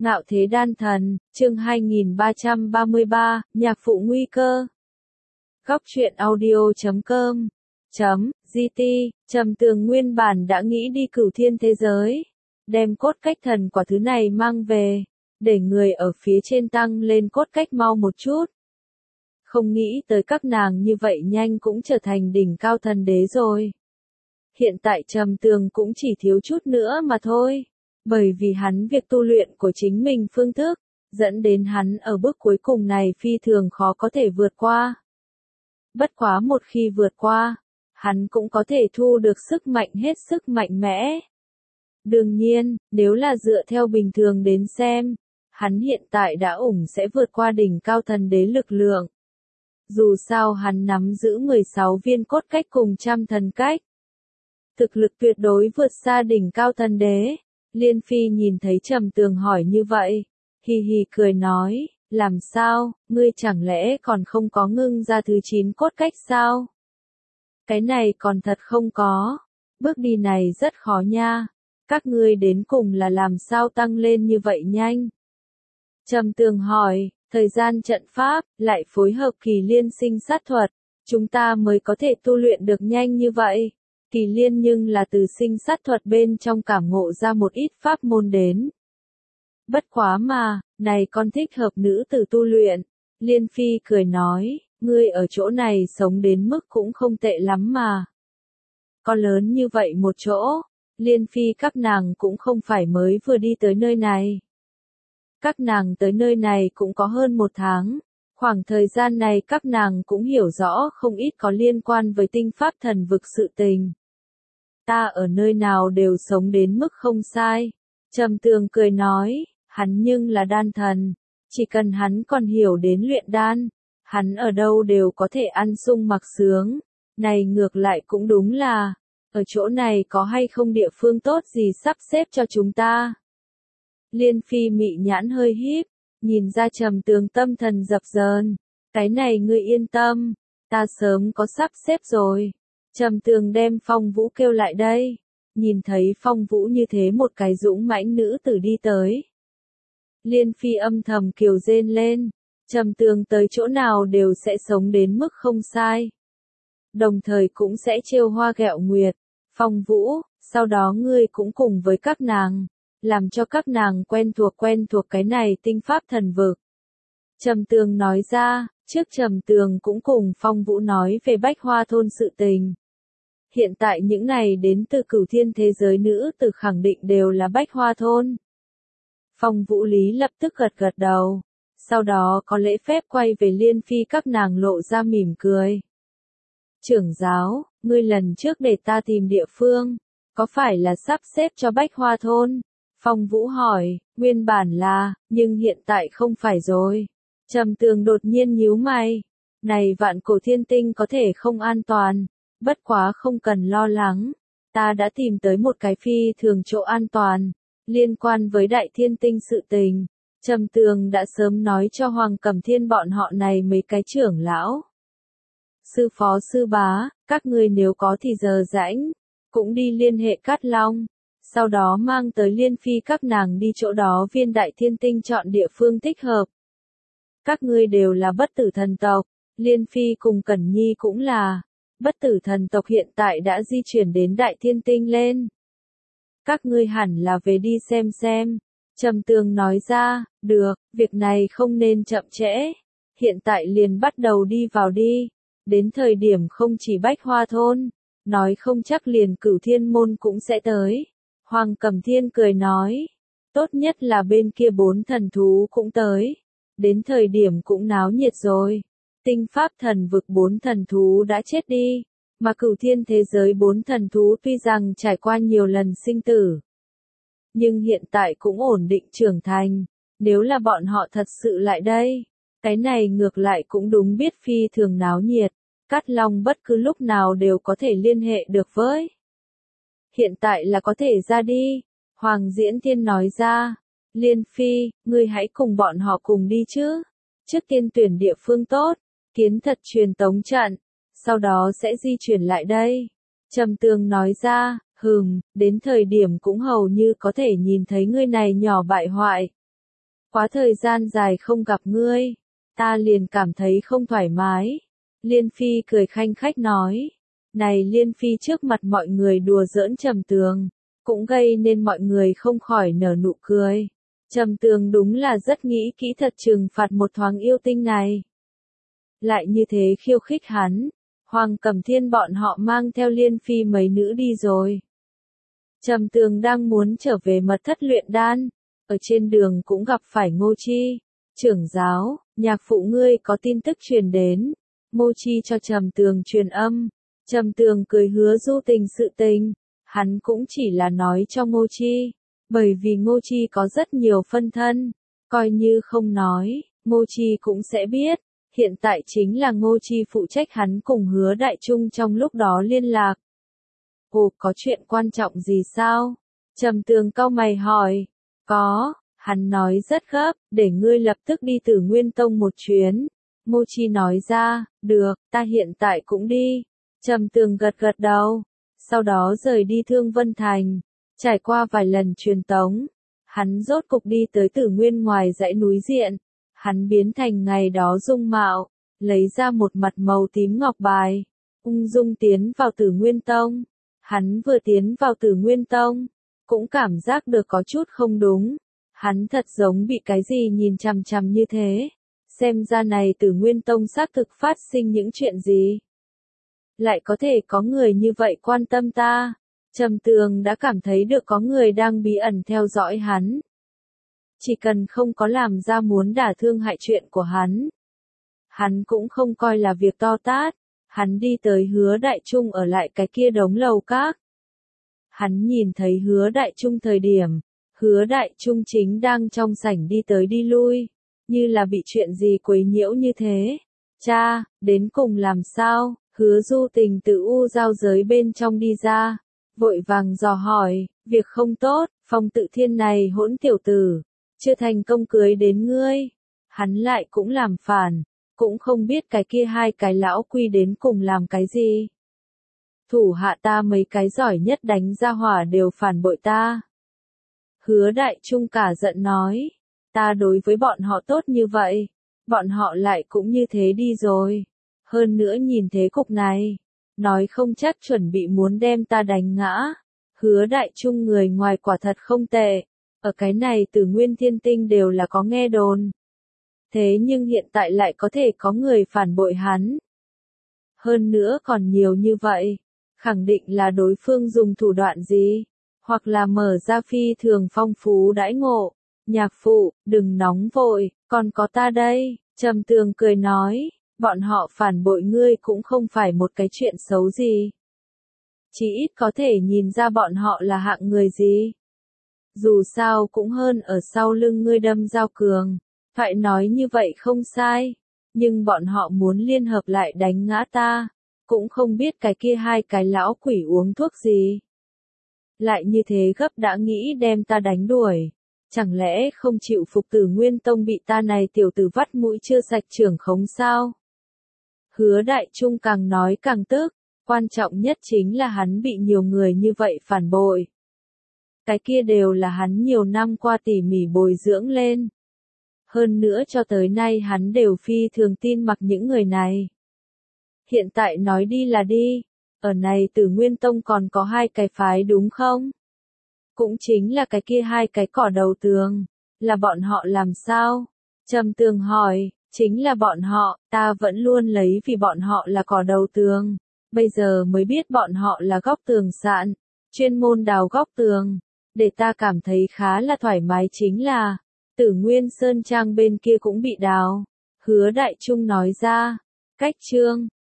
Ngạo thế đan thần, chương 2333, nhạc phụ nguy cơ. Góc truyện audio.com GT, Trầm Tường nguyên bản đã nghĩ đi cửu thiên thế giới, đem cốt cách thần quả thứ này mang về, để người ở phía trên tăng lên cốt cách mau một chút. Không nghĩ tới các nàng như vậy nhanh cũng trở thành đỉnh cao thần đế rồi. Hiện tại Trầm Tường cũng chỉ thiếu chút nữa mà thôi. Bởi vì hắn việc tu luyện của chính mình phương thức, dẫn đến hắn ở bước cuối cùng này phi thường khó có thể vượt qua. Bất quá một khi vượt qua, hắn cũng có thể thu được sức mạnh hết sức mạnh mẽ. Đương nhiên, nếu là dựa theo bình thường đến xem, hắn hiện tại đã sẽ vượt qua đỉnh cao thần đế lực lượng. Dù sao hắn nắm giữ 16 viên cốt cách cùng trăm thần cách. Thực lực tuyệt đối vượt xa đỉnh cao thần đế. Liên Phi nhìn thấy Trầm Tường hỏi như vậy, hì hì cười nói, làm sao, ngươi chẳng lẽ còn không có ngưng ra thứ 9 cốt cách sao? Cái này còn thật không có, bước đi này rất khó nha, các ngươi đến cùng là làm sao tăng lên như vậy nhanh? Trầm Tường hỏi, thời gian trận pháp, lại phối hợp kỳ liên sinh sát thuật, chúng ta mới có thể tu luyện được nhanh như vậy. Kỳ liên nhưng là từ sinh sát thuật bên trong cảm ngộ ra một ít pháp môn đến. Bất quá mà, này con thích hợp nữ tử tu luyện. Liên Phi cười nói, ngươi ở chỗ này sống đến mức cũng không tệ lắm mà. Có lớn như vậy một chỗ, Liên Phi các nàng cũng không phải mới vừa đi tới nơi này. Các nàng tới nơi này cũng có hơn 1 tháng. Khoảng thời gian này các nàng cũng hiểu rõ không ít có liên quan với tinh pháp thần vực sự tình. Ta ở nơi nào đều sống đến mức không sai. Trầm Tường cười nói, hắn nhưng là đan thần. Chỉ cần hắn còn hiểu đến luyện đan, hắn ở đâu đều có thể ăn sung mặc sướng. Này ngược lại cũng đúng là, ở chỗ này có hay không địa phương tốt gì sắp xếp cho chúng ta. Liên Phi mị nhãn hơi híp, nhìn ra Trầm Tường tâm thần dập dờn. Cái này ngươi yên tâm, ta sớm có sắp xếp rồi. Trầm Tường đem Phong Vũ kêu lại đây, nhìn thấy Phong Vũ như thế một cái dũng mãnh nữ tử đi tới. Liên Phi âm thầm kiều rên lên, Trầm Tường tới chỗ nào đều sẽ sống đến mức không sai. Đồng thời cũng sẽ trêu hoa ghẹo nguyệt. Phong Vũ, sau đó ngươi cũng cùng với các nàng, làm cho các nàng quen thuộc cái này tinh pháp thần vực. Trầm Tường nói ra, trước Trầm Tường cũng cùng Phong Vũ nói về Bách Hoa thôn sự tình. Hiện tại những này đến từ cửu thiên thế giới nữ tử khẳng định đều là Bách Hoa thôn. Phong Vũ Lý lập tức gật đầu, sau đó có lễ phép quay về Liên Phi các nàng lộ ra mỉm cười. Trưởng giáo, ngươi lần trước để ta tìm địa phương, có phải là sắp xếp cho Bách Hoa thôn? Phong Vũ hỏi, nguyên bản là, nhưng hiện tại không phải rồi. Trầm Tường đột nhiên nhíu mày, này vạn cổ thiên tinh có thể không an toàn. Bất quá không cần lo lắng, ta đã tìm tới một cái phi thường chỗ an toàn, liên quan với đại thiên tinh sự tình. Trầm Tường đã sớm nói cho Hoàng Cẩm Thiên bọn họ này mấy cái trưởng lão. Sư phó sư bá, các ngươi nếu có thì giờ rãnh, cũng đi liên hệ Cát Long, sau đó mang tới Liên Phi các nàng đi chỗ đó viên đại thiên tinh chọn địa phương thích hợp. Các ngươi đều là bất tử thần tộc, Liên Phi cùng Cẩn Nhi cũng là. Bất tử thần tộc hiện tại đã di chuyển đến đại thiên tinh lên. Các ngươi hẳn là về đi xem. Trầm Tường nói ra, được, việc này không nên chậm trễ. Hiện tại liền bắt đầu đi vào đi. Đến thời điểm không chỉ Bách Hoa thôn, nói không chắc liền Cửu Thiên môn cũng sẽ tới. Hoàng Cẩm Thiên cười nói, tốt nhất là bên kia 4 thần thú cũng tới. Đến thời điểm cũng náo nhiệt rồi. Tinh pháp thần vực 4 thần thú đã chết đi, mà cửu thiên thế giới 4 thần thú tuy rằng trải qua nhiều lần sinh tử, nhưng hiện tại cũng ổn định trưởng thành. Nếu là bọn họ thật sự lại đây, cái này ngược lại cũng đúng biết phi thường náo nhiệt. Cát Long bất cứ lúc nào đều có thể liên hệ được với. Hiện tại là có thể ra đi, Hoàng Diễn Thiên nói ra. Liên Phi, ngươi hãy cùng bọn họ cùng đi chứ. Trước tiên tuyển địa phương tốt, kiến thật truyền tống trận, sau đó sẽ di chuyển lại đây. Trầm Tường nói ra, đến thời điểm cũng hầu như có thể nhìn thấy ngươi này nhỏ bại hoại. Quá thời gian dài không gặp ngươi, ta liền cảm thấy không thoải mái. Liên Phi cười khanh khách nói. Này Liên Phi trước mặt mọi người đùa giỡn Trầm Tường, cũng gây nên mọi người không khỏi nở nụ cười. Trầm Tường đúng là rất nghĩ kỹ thật trừng phạt một thoáng yêu tinh này. Lại như thế khiêu khích hắn, Hoàng Cẩm Thiên bọn họ mang theo Liên Phi mấy nữ đi rồi. Trầm Tường đang muốn trở về mật thất luyện đan, ở trên đường cũng gặp phải Ngô Chi. Trưởng giáo, nhạc phụ ngươi có tin tức truyền đến. Ngô Chi cho Trầm Tường truyền âm. Trầm Tường cười hứa Du Tình sự tình. Hắn cũng chỉ là nói cho Ngô Chi, bởi vì Ngô Chi có rất nhiều phân thân, coi như không nói, Ngô Chi cũng sẽ biết. Hiện tại chính là Ngô Chi phụ trách hắn cùng Hứa Đại Trung trong lúc đó liên lạc. Ồ, có chuyện quan trọng gì sao? Trầm Tường cau mày hỏi. Có, hắn nói rất gấp, để ngươi lập tức đi Tử Nguyên Tông một chuyến. Ngô Chi nói ra, được, ta hiện tại cũng đi. Trầm Tường gật gật đầu, sau đó rời đi Thương Vân Thành. Trải qua vài lần truyền tống, hắn rốt cục đi tới Tử Nguyên ngoài dãy núi diện. Hắn biến thành ngày đó dung mạo, lấy ra một mặt màu tím ngọc bài, ung dung tiến vào Tử Nguyên Tông. Hắn vừa tiến vào Tử Nguyên Tông, cũng cảm giác được có chút không đúng. Hắn thật giống bị cái gì nhìn chằm chằm như thế. Xem ra này Tử Nguyên Tông xác thực phát sinh những chuyện gì. Lại có thể có người như vậy quan tâm ta. Trầm Tường đã cảm thấy được có người đang bí ẩn theo dõi hắn. Chỉ cần không có làm ra muốn đả thương hại chuyện của hắn. Hắn cũng không coi là việc to tát. Hắn đi tới Hứa Đại Trung ở lại cái kia đống lầu các. Hắn nhìn thấy Hứa Đại Trung thời điểm, Hứa Đại Trung chính đang trong sảnh đi tới đi lui, như là bị chuyện gì quấy nhiễu như thế. Cha, đến cùng làm sao? Hứa Du Tình từ u giao giới bên trong đi ra, vội vàng dò hỏi, việc không tốt, Phong Tự Thiên này hỗn tiểu tử, chưa thành công cưới đến ngươi. Hắn lại cũng làm phản, cũng không biết cái kia hai cái lão quy đến cùng làm cái gì. Thủ hạ ta mấy cái giỏi nhất đánh ra hỏa đều phản bội ta. Hứa Đại Trung cả giận nói, ta đối với bọn họ tốt như vậy, bọn họ lại cũng như thế đi rồi. Hơn nữa nhìn thế cục này, nói không chắc chuẩn bị muốn đem ta đánh ngã. Hứa Đại Trung người ngoài quả thật không tệ, ở cái này Tử Nguyên Thiên Tinh đều là có nghe đồn. Thế nhưng hiện tại lại có thể có người phản bội hắn. Hơn nữa còn nhiều như vậy, khẳng định là đối phương dùng thủ đoạn gì, hoặc là mở ra phi thường phong phú đãi ngộ. Nhạc phụ, đừng nóng vội, còn có ta đây. Trầm Tường cười nói, bọn họ phản bội ngươi cũng không phải một cái chuyện xấu gì. Chỉ ít có thể nhìn ra bọn họ là hạng người gì. Dù sao cũng hơn ở sau lưng ngươi đâm dao cường. Phải nói như vậy không sai, nhưng bọn họ muốn liên hợp lại đánh ngã ta, cũng không biết cái kia hai cái lão quỷ uống thuốc gì. Lại như thế gấp đã nghĩ đem ta đánh đuổi, chẳng lẽ không chịu phục Tử Nguyên Tông bị ta này tiểu tử vắt mũi chưa sạch trưởng khống sao? Hứa Đại Trung càng nói càng tức, quan trọng nhất chính là hắn bị nhiều người như vậy phản bội. Cái kia đều là hắn nhiều năm qua tỉ mỉ bồi dưỡng lên. Hơn nữa cho tới nay hắn đều phi thường tin mặc những người này. Hiện tại nói đi là đi, ở này Tử Nguyên Tông còn có hai cái phái đúng không? Cũng chính là cái kia hai cái cỏ đầu tường, là bọn họ làm sao? Trầm Tường hỏi, chính là bọn họ, ta vẫn luôn lấy vì bọn họ là cỏ đầu tường, bây giờ mới biết bọn họ là góc tường sạn, chuyên môn đào góc tường, để ta cảm thấy khá là thoải mái chính là, Tử Nguyên Sơn Trang bên kia cũng bị đào. Hứa Đại Trung nói ra, cách chương